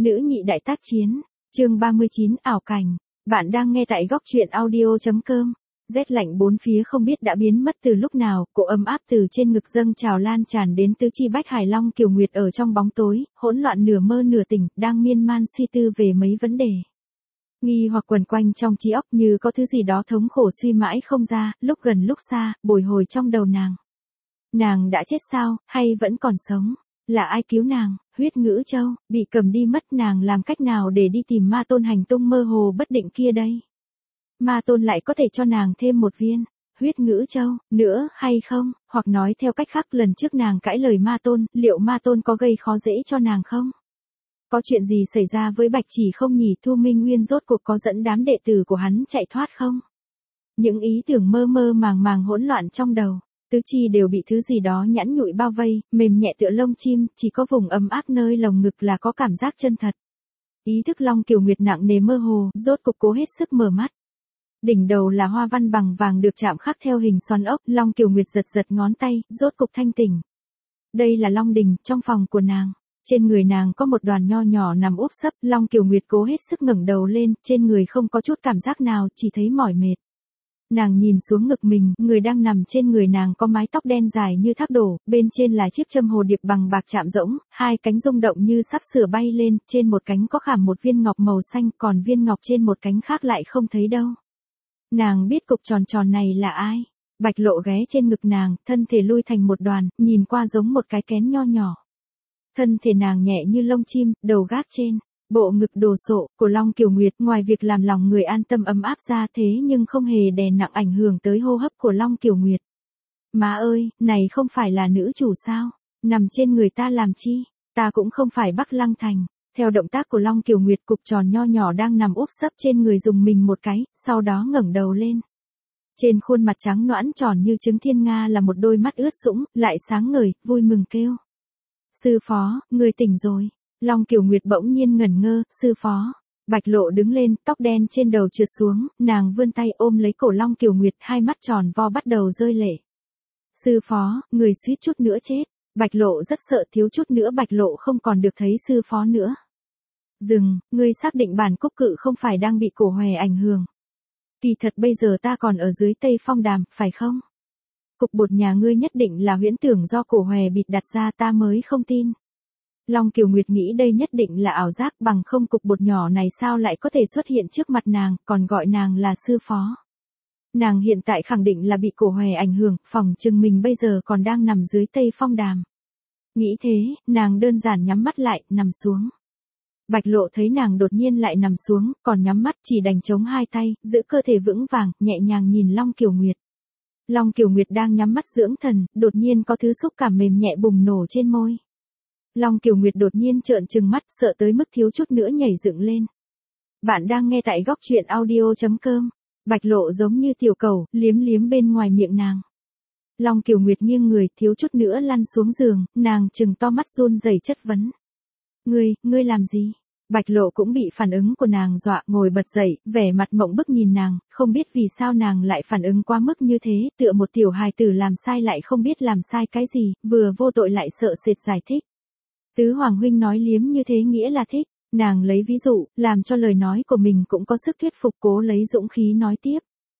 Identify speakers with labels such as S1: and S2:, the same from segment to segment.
S1: Nữ nhị đại tác chiến, chương 39 ảo cảnh, bạn đang nghe tại góc truyện audio.com. Rét lạnh bốn phía không biết đã biến mất từ lúc nào, cỗ ấm áp từ trên ngực dâng trào lan tràn đến tứ chi bách hải. Long Kiều Nguyệt ở trong bóng tối, hỗn loạn nửa mơ nửa tỉnh, đang miên man suy tư về mấy vấn đề. Nghi hoặc quẩn quanh trong trí óc như có thứ gì đó thống khổ suy mãi không ra, lúc gần lúc xa, bồi hồi trong đầu nàng. Nàng đã chết sao, hay vẫn còn sống? Là ai cứu nàng? Huyết Ngữ Châu bị cầm đi mất, nàng làm cách nào để đi tìm Ma Tôn hành tung mơ hồ bất định kia đây? Ma Tôn lại có thể cho nàng thêm một viên Huyết Ngữ Châu nữa hay không? Hoặc nói theo cách khác, lần trước nàng cãi lời Ma Tôn, liệu Ma Tôn có gây khó dễ cho nàng không? Có chuyện gì xảy ra với Bạch Chỉ không nhỉ? Thu Minh Nguyên rốt cuộc có dẫn đám đệ tử của hắn chạy thoát không? Những ý tưởng mơ mơ màng màng hỗn loạn trong đầu. Tứ chi đều bị thứ gì đó nhẵn nhụi bao vây, mềm nhẹ tựa lông chim, chỉ có vùng ấm áp nơi lồng ngực là có cảm giác chân thật. Ý thức Long Kiều Nguyệt nặng nề mơ hồ, rốt cục cố hết sức mở mắt. Đỉnh đầu là hoa văn bằng vàng được chạm khắc theo hình xoắn ốc, Long Kiều Nguyệt giật giật ngón tay, rốt cục thanh tỉnh. Đây là Long Đình, trong phòng của nàng. Trên người nàng có một đoàn nho nhỏ nằm úp sấp, Long Kiều Nguyệt cố hết sức ngẩng đầu lên, trên người không có chút cảm giác nào, chỉ thấy mỏi mệt. Nàng nhìn xuống ngực mình, người đang nằm trên người nàng có mái tóc đen dài như thác đổ, bên trên là chiếc châm hồ điệp bằng bạc chạm rỗng, hai cánh rung động như sắp sửa bay lên, trên một cánh có khảm một viên ngọc màu xanh, còn viên ngọc trên một cánh khác lại không thấy đâu. Nàng biết cục tròn tròn này là ai? Bạch Lộ ghé trên ngực nàng, thân thể lui thành một đoàn, nhìn qua giống một cái kén nho nhỏ. Thân thể nàng nhẹ như lông chim, đầu gác trên bộ ngực đồ sộ của Long Kiều Nguyệt, ngoài việc làm lòng người an tâm ấm áp ra thế nhưng không hề đè nặng ảnh hưởng tới hô hấp của Long Kiều Nguyệt. Má ơi, này không phải là nữ chủ sao? Nằm trên người ta làm chi? Ta cũng không phải Bắc Lăng Thành. Theo động tác của Long Kiều Nguyệt, cục tròn nho nhỏ đang nằm úp sấp trên người dùng mình một cái, sau đó ngẩng đầu lên. Trên khuôn mặt trắng nõn tròn như trứng thiên nga là một đôi mắt ướt sũng, lại sáng ngời, vui mừng kêu. Sư phó, người tỉnh rồi. Long Kiều Nguyệt bỗng nhiên ngẩn ngơ, sư phó. Bạch Lộ đứng lên, tóc đen trên đầu trượt xuống, nàng vươn tay ôm lấy cổ Long Kiều Nguyệt, hai mắt tròn vo bắt đầu rơi lệ. Sư phó, người suýt chút nữa chết. Bạch Lộ rất sợ, thiếu chút nữa Bạch Lộ không còn được thấy sư phó nữa. Dừng, ngươi xác định bản Cúc Cự không phải đang bị cổ hòe ảnh hưởng. Kỳ thật bây giờ ta còn ở dưới Tây Phong Đàm, phải không? Cục bột nhà ngươi nhất định là huyễn tưởng do cổ hòe bịt đặt ra, ta mới không tin. Long Kiều Nguyệt nghĩ đây nhất định là ảo giác, bằng không cục bột nhỏ này sao lại có thể xuất hiện trước mặt nàng, còn gọi nàng là sư phó. Nàng hiện tại khẳng định là bị cổ hòe ảnh hưởng, phỏng chừng mình bây giờ còn đang nằm dưới Tây Phong Đàm. Nghĩ thế, nàng đơn giản nhắm mắt lại, nằm xuống. Bạch Lộ thấy nàng đột nhiên lại nằm xuống, còn nhắm mắt, chỉ đành chống hai tay, giữ cơ thể vững vàng, nhẹ nhàng nhìn Long Kiều Nguyệt. Long Kiều Nguyệt đang nhắm mắt dưỡng thần, đột nhiên có thứ xúc cảm mềm nhẹ bùng nổ trên môi. Long Kiều Nguyệt đột nhiên trợn trừng mắt, sợ tới mức thiếu chút nữa nhảy dựng lên. Bạn đang nghe tại góc truyện audio.com. Bạch Lộ giống như tiểu cầu, liếm liếm bên ngoài miệng nàng. Long Kiều Nguyệt nghiêng người, thiếu chút nữa lăn xuống giường, nàng trừng to mắt run rẩy chất vấn. Ngươi làm gì? Bạch Lộ cũng bị phản ứng của nàng dọa, ngồi bật dậy, vẻ mặt mộng bức nhìn nàng, không biết vì sao nàng lại phản ứng quá mức như thế, tựa một tiểu hài tử làm sai lại không biết làm sai cái gì, vừa vô tội lại sợ sệt giải thích. Tứ Hoàng huynh nói liếm như thế nghĩa là thích, nàng lấy ví dụ, làm cho lời nói của mình cũng có sức thuyết phục, cố lấy dũng khí nói tiếp.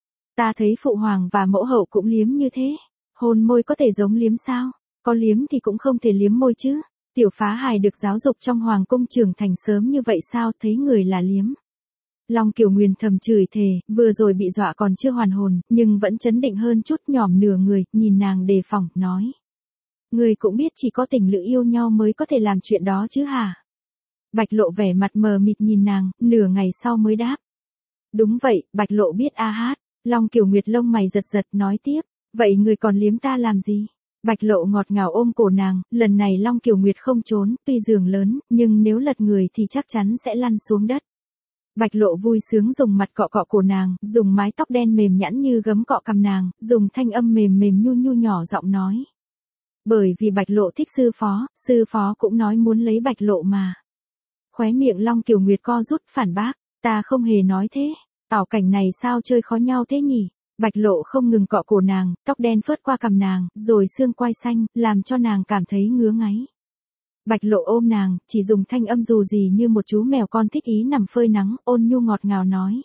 S1: Ta thấy Phụ Hoàng và Mẫu Hậu cũng liếm như thế, hôn môi có thể giống liếm sao? Có liếm thì cũng không thể liếm môi chứ. Tiểu phá hài được giáo dục trong Hoàng cung trưởng thành sớm như vậy sao, thấy người là liếm. Long Kiều Nguyệt thầm chửi thề, vừa rồi bị dọa còn chưa hoàn hồn, nhưng vẫn trấn định hơn chút, nhỏm nửa người, nhìn nàng đề phòng, nói. Người cũng biết chỉ có tình lữ yêu nhau mới có thể làm chuyện đó chứ hả? Bạch Lộ vẻ mặt mờ mịt nhìn nàng, nửa ngày sau mới đáp. Đúng vậy, Bạch Lộ biết a hát. Long Kiều Nguyệt lông mày giật giật, nói tiếp. Vậy người còn liếm ta làm gì? Bạch Lộ ngọt ngào ôm cổ nàng, lần này Long Kiều Nguyệt không trốn, tuy giường lớn, nhưng nếu lật người thì chắc chắn sẽ lăn xuống đất. Bạch Lộ vui sướng dùng mặt cọ cọ cổ nàng, dùng mái tóc đen mềm nhẵn như gấm cọ cằm nàng, dùng thanh âm mềm mềm nhu nhu nhỏ giọng nói. Bởi vì Bạch Lộ thích sư phó cũng nói muốn lấy Bạch Lộ mà. Khóe miệng Long Kiều Nguyệt co rút, phản bác, ta không hề nói thế, ảo cảnh này sao chơi khó nhau thế nhỉ? Bạch Lộ không ngừng cọ cổ nàng, tóc đen phớt qua cằm nàng, rồi xương quai xanh, làm cho nàng cảm thấy ngứa ngáy. Bạch Lộ ôm nàng, chỉ dùng thanh âm dù gì như một chú mèo con thích ý nằm phơi nắng, ôn nhu ngọt ngào nói.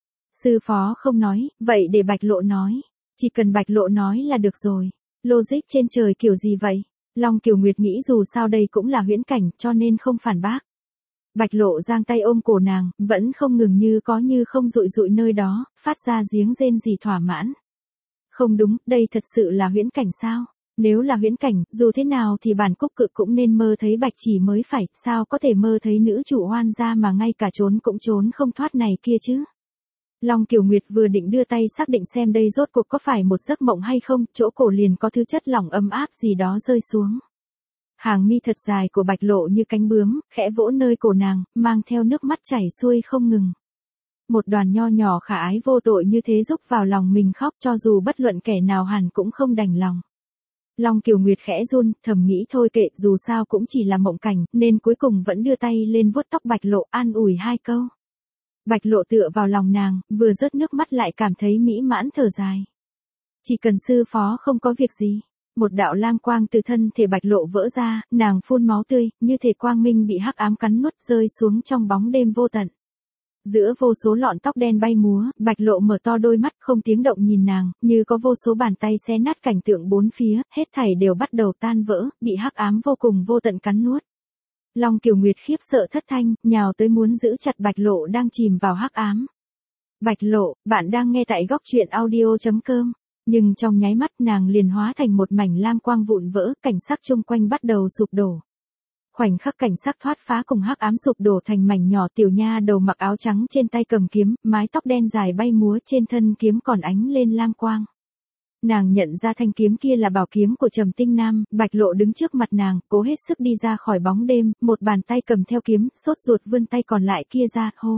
S1: Sư phó không nói, vậy để Bạch Lộ nói. Chỉ cần Bạch Lộ nói là được rồi. Logic trên trời kiểu gì vậy? Long Kiều Nguyệt nghĩ dù sao đây cũng là huyễn cảnh cho nên không phản bác. Bạch Lộ giang tay ôm cổ nàng, vẫn không ngừng như có như không dụi dụi nơi đó, phát ra giếng rên gì thỏa mãn. Không đúng, đây thật sự là huyễn cảnh sao? Nếu là huyễn cảnh, dù thế nào thì bản Cúc Cự cũng nên mơ thấy Bạch Chỉ mới phải, sao có thể mơ thấy nữ chủ Hoan gia mà ngay cả trốn cũng trốn không thoát này kia chứ? Long Kiều Nguyệt vừa định đưa tay xác định xem đây rốt cuộc có phải một giấc mộng hay không, chỗ cổ liền có thứ chất lỏng ấm áp gì đó rơi xuống. Hàng mi thật dài của Bạch Lộ như cánh bướm, khẽ vỗ nơi cổ nàng, mang theo nước mắt chảy xuôi không ngừng. Một đoàn nho nhỏ khả ái vô tội như thế giúp vào lòng mình khóc cho dù bất luận kẻ nào hẳn cũng không đành lòng. Long Kiều Nguyệt khẽ run, thầm nghĩ thôi kệ, dù sao cũng chỉ là mộng cảnh, nên cuối cùng vẫn đưa tay lên vuốt tóc Bạch Lộ an ủi hai câu. Bạch Lộ tựa vào lòng nàng, vừa rớt nước mắt lại cảm thấy mỹ mãn thở dài. Chỉ cần sư phó không có việc gì. Một đạo lam quang từ thân thể Bạch Lộ vỡ ra, nàng phun máu tươi, như thể quang minh bị hắc ám cắn nuốt rơi xuống trong bóng đêm vô tận. Giữa vô số lọn tóc đen bay múa, Bạch Lộ mở to đôi mắt không tiếng động nhìn nàng, như có vô số bàn tay xé nát cảnh tượng bốn phía, hết thảy đều bắt đầu tan vỡ, bị hắc ám vô cùng vô tận cắn nuốt. Long Kiều Nguyệt khiếp sợ thất thanh, nhào tới muốn giữ chặt Bạch Lộ đang chìm vào hắc ám. Bạch Lộ, bạn đang nghe tại góc truyện audio.com. Nhưng trong nháy mắt nàng liền hóa thành một mảnh lam quang vụn vỡ, cảnh sắc chung quanh bắt đầu sụp đổ. Khoảnh khắc cảnh sắc thoát phá cùng hắc ám sụp đổ thành mảnh nhỏ, tiểu nha đầu mặc áo trắng trên tay cầm kiếm, mái tóc đen dài bay múa, trên thân kiếm còn ánh lên lam quang. Nàng nhận ra thanh kiếm kia là bảo kiếm của Trầm Tinh Nam, Bạch Lộ đứng trước mặt nàng, cố hết sức đi ra khỏi bóng đêm, một bàn tay cầm theo kiếm, sốt ruột vươn tay còn lại kia ra, hô.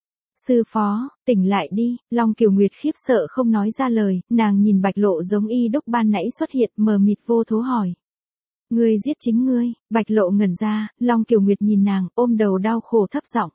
S1: Sư phó, tỉnh lại đi, Long Kiều Nguyệt khiếp sợ không nói ra lời, nàng nhìn Bạch Lộ giống y đúc ban nãy xuất hiện, mờ mịt vô thố hỏi. Ngươi giết chính ngươi, Bạch Lộ ngẩn ra, Long Kiều Nguyệt nhìn nàng, ôm đầu đau khổ thấp giọng.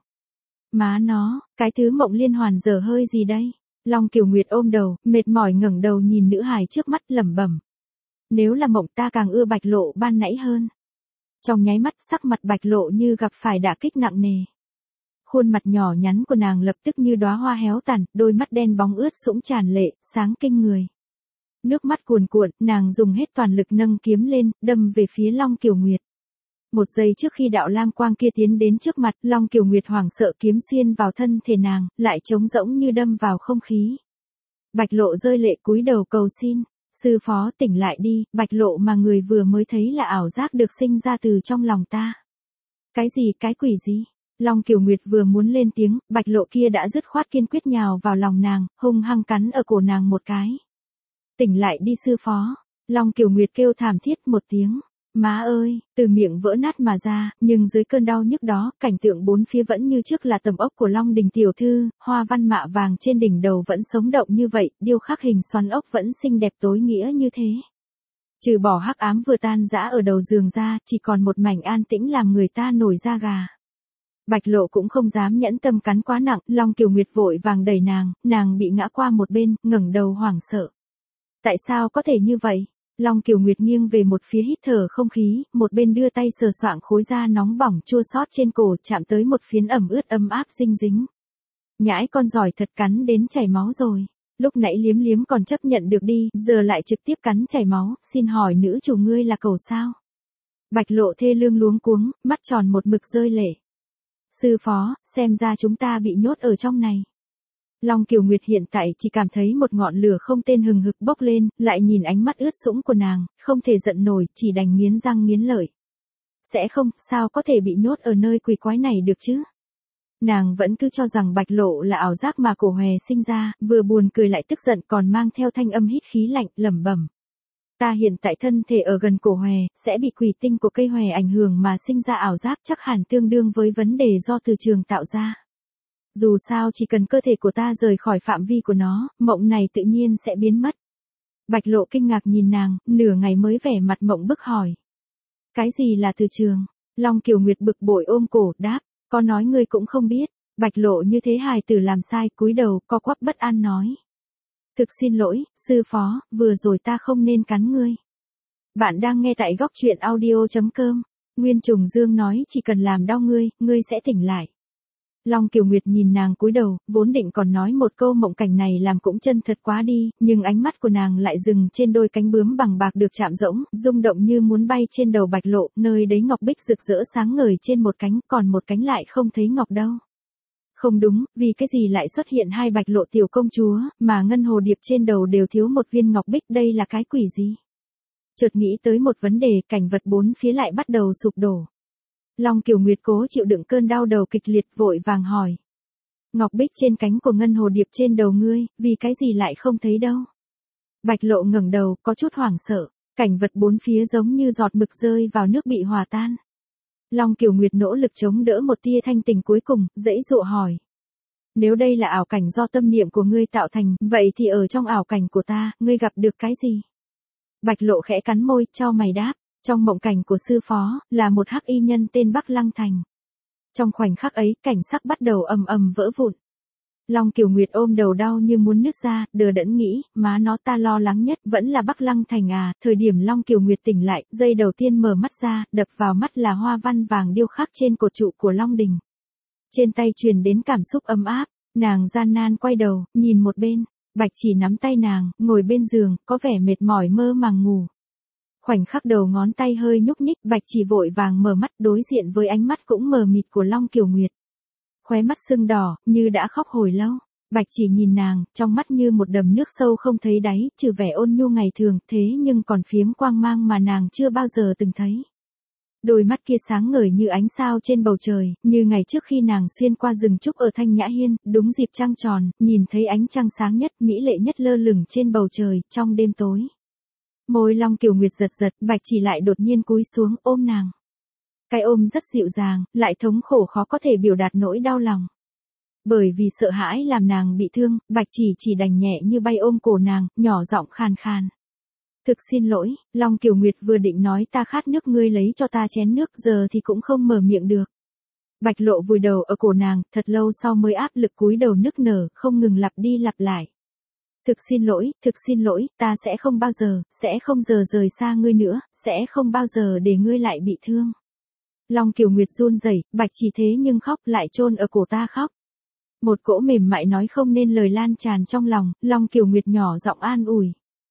S1: Má nó, cái thứ mộng liên hoàn dở hơi gì đây? Long Kiều Nguyệt ôm đầu, mệt mỏi ngẩng đầu nhìn nữ hài trước mắt lẩm bẩm. Nếu là mộng ta càng ưa Bạch Lộ ban nãy hơn. Trong nháy mắt sắc mặt Bạch Lộ như gặp phải đả kích nặng nề. Khuôn mặt nhỏ nhắn của nàng lập tức như đóa hoa héo tàn, đôi mắt đen bóng ướt sũng tràn lệ, sáng kinh người. Nước mắt cuồn cuộn, nàng dùng hết toàn lực nâng kiếm lên, đâm về phía Long Kiều Nguyệt. Một giây trước khi đạo lam quang kia tiến đến trước mặt, Long Kiều Nguyệt hoảng sợ kiếm xuyên vào thân thể nàng, lại trống rỗng như đâm vào không khí. Bạch Lộ rơi lệ cúi đầu cầu xin, sư phó tỉnh lại đi, Bạch Lộ mà người vừa mới thấy là ảo giác được sinh ra từ trong lòng ta. Cái gì, cái quỷ gì? Long Kiều Nguyệt vừa muốn lên tiếng, Bạch Lộ kia đã dứt khoát kiên quyết nhào vào lòng nàng, hung hăng cắn ở cổ nàng một cái. Tỉnh lại đi sư phó. Long Kiều Nguyệt kêu thảm thiết một tiếng. Má ơi, từ miệng vỡ nát mà ra, nhưng dưới cơn đau nhức đó, cảnh tượng bốn phía vẫn như trước là tầm ốc của Long Đình tiểu thư, hoa văn mạ vàng trên đỉnh đầu vẫn sống động như vậy, điêu khắc hình xoắn ốc vẫn xinh đẹp tối nghĩa như thế. Trừ bỏ hắc ám vừa tan rã ở đầu giường ra, chỉ còn một mảnh an tĩnh làm người ta nổi da gà. Bạch Lộ cũng không dám nhẫn tâm cắn quá nặng, Long Kiều Nguyệt vội vàng đẩy nàng bị ngã qua một bên, ngẩng đầu hoảng sợ. Tại sao có thể như vậy? Long Kiều Nguyệt nghiêng về một phía hít thở không khí, một bên đưa tay sờ soạng khối da nóng bỏng chua xót trên cổ, chạm tới một phiến ẩm ướt ấm áp dinh dính. Nhãi con giỏi thật, cắn đến chảy máu rồi. Lúc nãy liếm liếm còn chấp nhận được đi, giờ lại trực tiếp cắn chảy máu, xin hỏi nữ chủ ngươi là cẩu sao? Bạch Lộ thê lương luống cuống, mắt tròn một mực rơi lệ. Sư phó, xem ra chúng ta bị nhốt ở trong này. Long Kiều Nguyệt hiện tại chỉ cảm thấy một ngọn lửa không tên hừng hực bốc lên, lại nhìn ánh mắt ướt sũng của nàng, không thể giận nổi, chỉ đành nghiến răng nghiến lợi. Sẽ không, sao có thể bị nhốt ở nơi quỷ quái này được chứ? Nàng vẫn cứ cho rằng Bạch Lộ là ảo giác mà Cổ Hòe sinh ra, vừa buồn cười lại tức giận còn mang theo thanh âm hít khí lạnh, lẩm bẩm. Ta hiện tại thân thể ở gần Cổ Hòe, sẽ bị quỷ tinh của cây hòe ảnh hưởng mà sinh ra ảo giác, chắc hẳn tương đương với vấn đề do từ trường tạo ra. Dù sao chỉ cần cơ thể của ta rời khỏi phạm vi của nó, mộng này tự nhiên sẽ biến mất. Bạch Lộ kinh ngạc nhìn nàng, nửa ngày mới vẻ mặt mộng bức hỏi. Cái gì là từ trường? Long Kiều Nguyệt bực bội ôm cổ, đáp, có nói ngươi cũng không biết. Bạch Lộ như thế hài tử làm sai, cúi đầu, co quắp bất an nói. Thực xin lỗi, sư phó, vừa rồi ta không nên cắn ngươi. Bạn đang nghe tại góc truyện audio.com. Nguyên Trùng Dương nói chỉ cần làm đau ngươi, ngươi sẽ tỉnh lại. Long Kiều Nguyệt nhìn nàng cúi đầu, vốn định còn nói một câu mộng cảnh này làm cũng chân thật quá đi, nhưng ánh mắt của nàng lại dừng trên đôi cánh bướm bằng bạc được chạm rỗng, rung động như muốn bay trên đầu Bạch Lộ, nơi đấy ngọc bích rực rỡ sáng ngời trên một cánh, còn một cánh lại không thấy ngọc đâu. Không đúng, vì cái gì lại xuất hiện hai Bạch Lộ tiểu công chúa, mà ngân hồ điệp trên đầu đều thiếu một viên ngọc bích, đây là cái quỷ gì? Chợt nghĩ tới một vấn đề, cảnh vật bốn phía lại bắt đầu sụp đổ. Long Kiều Nguyệt cố chịu đựng cơn đau đầu kịch liệt vội vàng hỏi. Ngọc bích trên cánh của ngân hồ điệp trên đầu ngươi, vì cái gì lại không thấy đâu? Bạch Lộ ngẩng đầu, có chút hoảng sợ, cảnh vật bốn phía giống như giọt mực rơi vào nước bị hòa tan. Long Kiều Nguyệt nỗ lực chống đỡ một tia thanh tình cuối cùng, giãy giụa hỏi. Nếu đây là ảo cảnh do tâm niệm của ngươi tạo thành, vậy thì ở trong ảo cảnh của ta, ngươi gặp được cái gì? Bạch Lộ khẽ cắn môi, chau mày đáp. Trong mộng cảnh của sư phó, là một hắc y nhân tên Bắc Lăng Thành. Trong khoảnh khắc ấy, cảnh sắc bắt đầu ầm ầm vỡ vụn. Long Kiều Nguyệt ôm đầu đau như muốn nứt ra, đờ đẫn nghĩ, má nó ta lo lắng nhất vẫn là Bắc Lăng Thành à. Thời điểm Long Kiều Nguyệt tỉnh lại, giây đầu tiên mở mắt ra, đập vào mắt là hoa văn vàng điêu khắc trên cột trụ của Long Đình. Trên tay truyền đến cảm xúc ấm áp, nàng gian nan quay đầu, nhìn một bên, Bạch Chỉ nắm tay nàng, ngồi bên giường, có vẻ mệt mỏi mơ màng ngủ. Khoảnh khắc đầu ngón tay hơi nhúc nhích, Bạch Chỉ vội vàng mở mắt đối diện với ánh mắt cũng mờ mịt của Long Kiều Nguyệt. Khóe mắt sưng đỏ, như đã khóc hồi lâu. Bạch Chỉ nhìn nàng, trong mắt như một đầm nước sâu không thấy đáy, trừ vẻ ôn nhu ngày thường, thế nhưng còn phiếm quang mang mà nàng chưa bao giờ từng thấy. Đôi mắt kia sáng ngời như ánh sao trên bầu trời, như ngày trước khi nàng xuyên qua rừng trúc ở Thanh Nhã Hiên, đúng dịp trăng tròn, nhìn thấy ánh trăng sáng nhất, mỹ lệ nhất lơ lửng trên bầu trời, trong đêm tối. Môi Long Kiều Nguyệt giật giật, Bạch Chỉ lại đột nhiên cúi xuống, ôm nàng. Cái ôm rất dịu dàng, lại thống khổ khó có thể biểu đạt nỗi đau lòng. Bởi vì sợ hãi làm nàng bị thương, Bạch Chỉ đành nhẹ như bay ôm cổ nàng, nhỏ giọng khàn khàn. Thực xin lỗi, Long Kiều Nguyệt vừa định nói ta khát nước ngươi lấy cho ta chén nước giờ thì cũng không mở miệng được. Bạch Lộ vùi đầu ở cổ nàng, thật lâu sau mới áp lực cúi đầu nức nở, không ngừng lặp đi lặp lại. Thực xin lỗi, ta sẽ không bao giờ rời xa ngươi nữa, sẽ không bao giờ để ngươi lại bị thương. Long Kiều Nguyệt run rẩy, Bạch Chỉ thế nhưng khóc lại chôn ở cổ ta khóc. Một cỗ mềm mại nói không nên lời lan tràn trong lòng, Long Kiều Nguyệt nhỏ giọng an ủi.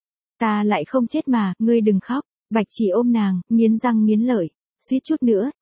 S1: Ta lại không chết mà, ngươi đừng khóc. Bạch Chỉ ôm nàng, nghiến răng nghiến lợi, suýt chút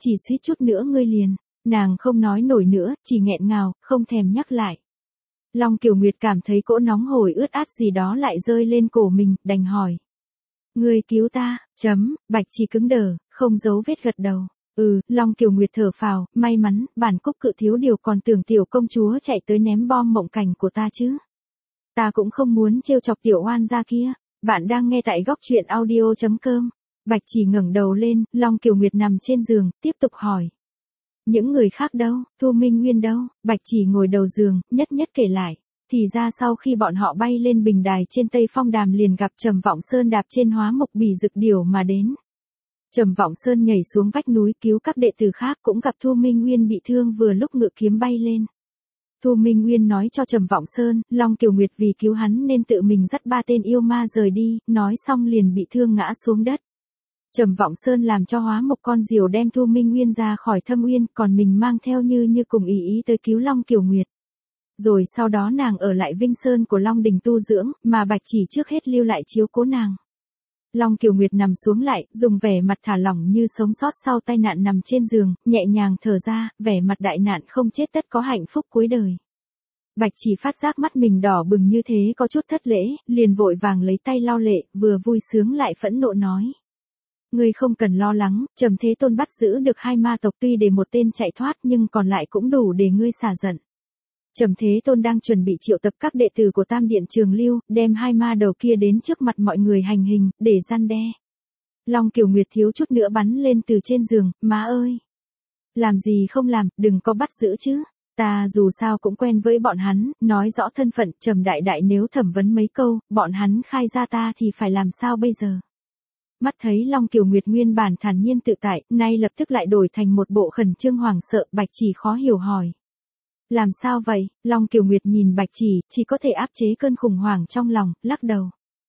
S1: nữa ngươi liền. Nàng không nói nổi nữa, chỉ nghẹn ngào, không thèm nhắc lại. Long Kiều Nguyệt cảm thấy cỗ nóng hổi ướt át gì đó lại rơi lên cổ mình, đành hỏi. Ngươi cứu ta, Bạch Chỉ cứng đờ, không giấu vết gật đầu. Long Kiều Nguyệt thở phào, may mắn, bản Cúc Cự thiếu điều còn tưởng tiểu công chúa chạy tới ném bom mộng cảnh của ta chứ. Ta cũng không muốn trêu chọc tiểu oan gia kia. Bạn đang nghe tại góc truyện audio.com. Bạch Chỉ ngẩng đầu lên, Long Kiều Nguyệt nằm trên giường, tiếp tục hỏi. Những người khác đâu, Thu Minh Nguyên đâu? Bạch Chỉ ngồi đầu giường, nhất nhất kể lại. Thì ra sau khi bọn họ bay lên bình đài trên Tây Phong Đàm liền gặp Trầm Vọng Sơn đạp trên hóa mộc bì dực điểu mà đến. Trầm Vọng Sơn nhảy xuống vách núi cứu các đệ tử khác, cũng gặp Thu Minh Nguyên bị thương vừa lúc ngự kiếm bay lên. Thu Minh Nguyên nói cho Trầm Vọng Sơn, Long Kiều Nguyệt vì cứu hắn nên tự mình dắt 3 tên yêu ma rời đi, nói xong liền bị thương ngã xuống đất. Trầm Vọng Sơn làm cho hóa một con diều đem Thu Minh Nguyên ra khỏi thâm uyên, còn mình mang theo như cùng ý tới cứu Long Kiều Nguyệt. Rồi sau đó nàng ở lại Vinh Sơn của Long Đình tu dưỡng, mà Bạch Chỉ trước hết lưu lại chiếu cố nàng. Long Kiều Nguyệt nằm xuống lại, dùng vẻ mặt thả lỏng như sống sót sau tai nạn nằm trên giường, nhẹ nhàng thở ra, vẻ mặt đại nạn không chết tất có hạnh phúc cuối đời. Bạch Chỉ phát giác mắt mình đỏ bừng như thế có chút thất lễ, liền vội vàng lấy tay lau lệ, vừa vui sướng lại phẫn nộ nói. Ngươi không cần lo lắng, Trầm Thế Tôn bắt giữ được 2 ma tộc tuy để một tên chạy thoát nhưng còn lại cũng đủ để ngươi xả giận. Trầm Thế Tôn đang chuẩn bị triệu tập các đệ tử của Tam Điện Trường Lưu, đem 2 ma đầu kia đến trước mặt mọi người hành hình, để răn đe. Long Kiều Nguyệt thiếu chút nữa bắn lên từ trên giường, má ơi! Làm gì không làm, đừng có bắt giữ chứ. Ta dù sao cũng quen với bọn hắn, nói rõ thân phận, Trầm đại đại nếu thẩm vấn mấy câu, bọn hắn khai ra ta thì phải làm sao bây giờ? Mắt thấy Long Kiều Nguyệt nguyên bản thản nhiên tự tại, nay lập tức lại đổi thành một bộ khẩn trương hoảng sợ, Bạch Chỉ khó hiểu hỏi. Làm sao vậy? Long Kiều Nguyệt nhìn Bạch Chỉ có thể áp chế cơn khủng hoảng trong lòng, lắc đầu.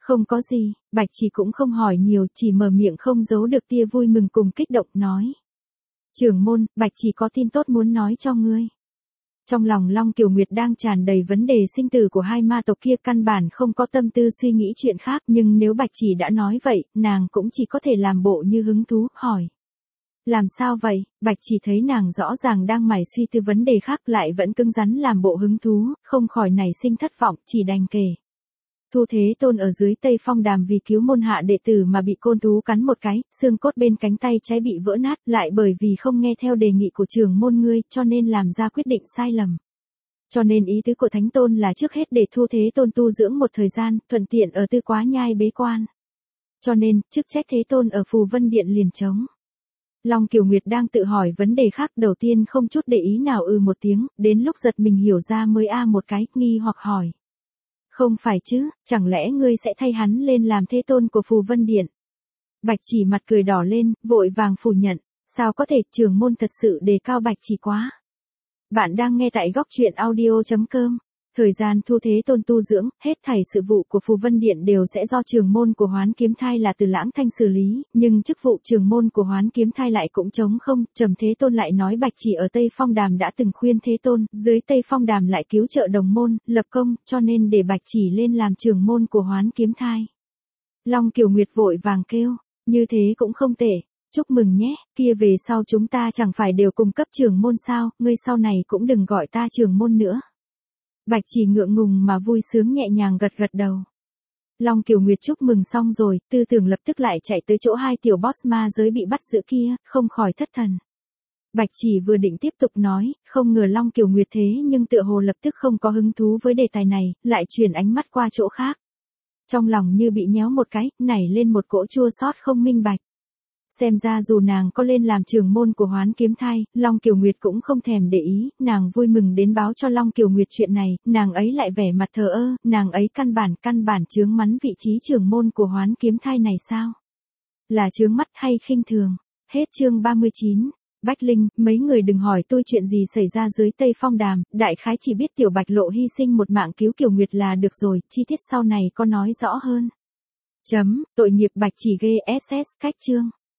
S1: Không có gì, Bạch Chỉ cũng không hỏi nhiều, chỉ mở miệng không giấu được tia vui mừng cùng kích động nói. Trưởng môn, Bạch Chỉ có tin tốt muốn nói cho ngươi. Trong lòng Long Kiều Nguyệt đang tràn đầy vấn đề sinh tử của hai ma tộc kia, căn bản không có tâm tư suy nghĩ chuyện khác, nhưng nếu Bạch Chỉ đã nói vậy, nàng cũng chỉ có thể làm bộ như hứng thú, hỏi. Làm sao vậy? Bạch Chỉ thấy nàng rõ ràng đang mải suy tư vấn đề khác lại vẫn cứng rắn làm bộ hứng thú, không khỏi nảy sinh thất vọng, chỉ đành kể. Thu Thế Tôn ở dưới Tây Phong Đàm vì cứu môn hạ đệ tử mà bị côn thú cắn một cái, xương cốt bên cánh tay trái bị vỡ nát, lại bởi vì không nghe theo đề nghị của trưởng môn ngươi, cho nên làm ra quyết định sai lầm. Cho nên ý tứ của Thánh Tôn là trước hết để Thu Thế Tôn tu dưỡng một thời gian, thuận tiện ở Tư Quá Nhai bế quan. Cho nên, chức trách Thế Tôn ở Phù Vân Điện liền trống. Long Kiều Nguyệt đang tự hỏi vấn đề khác, đầu tiên không chút để ý nào một tiếng, đến lúc giật mình hiểu ra mới một cái, nghi hoặc hỏi. Không phải chứ, chẳng lẽ ngươi sẽ thay hắn lên làm Thế Tôn của Phù Vân Điện? Bạch Chỉ mặt cười đỏ lên, vội vàng phủ nhận, sao có thể, trưởng môn thật sự đề cao Bạch Chỉ quá. Bạn đang nghe tại góc truyện audio.com. Thời gian Thu Thế Tôn tu dưỡng, hết thảy sự vụ của Phù Vân Điện đều sẽ do trưởng môn của Hoán Kiếm Thai là Từ Lãng Thanh xử lý, nhưng chức vụ trưởng môn của Hoán Kiếm Thai lại cũng trống không. Trầm Thế Tôn lại nói Bạch Chỉ ở Tây Phong Đàm đã từng khuyên Thế Tôn, dưới Tây Phong Đàm lại cứu trợ đồng môn, lập công, cho nên để Bạch Chỉ lên làm trưởng môn của Hoán Kiếm Thai. Long Kiều Nguyệt vội vàng kêu, như thế cũng không tệ. Chúc mừng nhé, kia về sau chúng ta chẳng phải đều cùng cấp trưởng môn sao, ngươi sau này cũng đừng gọi ta trưởng môn nữa. Bạch Chỉ ngượng ngùng mà vui sướng nhẹ nhàng gật gật đầu. Long Kiều Nguyệt chúc mừng xong rồi, tư tưởng lập tức lại chạy tới chỗ hai tiểu boss ma giới bị bắt giữ kia, không khỏi thất thần. Bạch Chỉ vừa định tiếp tục nói, không ngờ Long Kiều Nguyệt thế nhưng tựa hồ lập tức không có hứng thú với đề tài này, lại chuyển ánh mắt qua chỗ khác. Trong lòng như bị nhéo một cái, nảy lên một cỗ chua xót không minh bạch. Xem ra dù nàng có lên làm trưởng môn của Hoán Kiếm Thai, Long Kiều Nguyệt cũng không thèm để ý, nàng vui mừng đến báo cho Long Kiều Nguyệt chuyện này, nàng ấy lại vẻ mặt thờ ơ, nàng ấy căn bản chướng mắn vị trí trưởng môn của Hoán Kiếm Thai này sao? Là chướng mắt hay khinh thường? Hết chương 39. Bách Linh, mấy người đừng hỏi tôi chuyện gì xảy ra dưới Tây Phong Đàm, đại khái chỉ biết Tiểu Bạch Lộ hy sinh một mạng cứu Kiều Nguyệt là được rồi, chi tiết sau này có nói rõ hơn. Tội nghiệp Bạch Chỉ ghê SS, cách chương.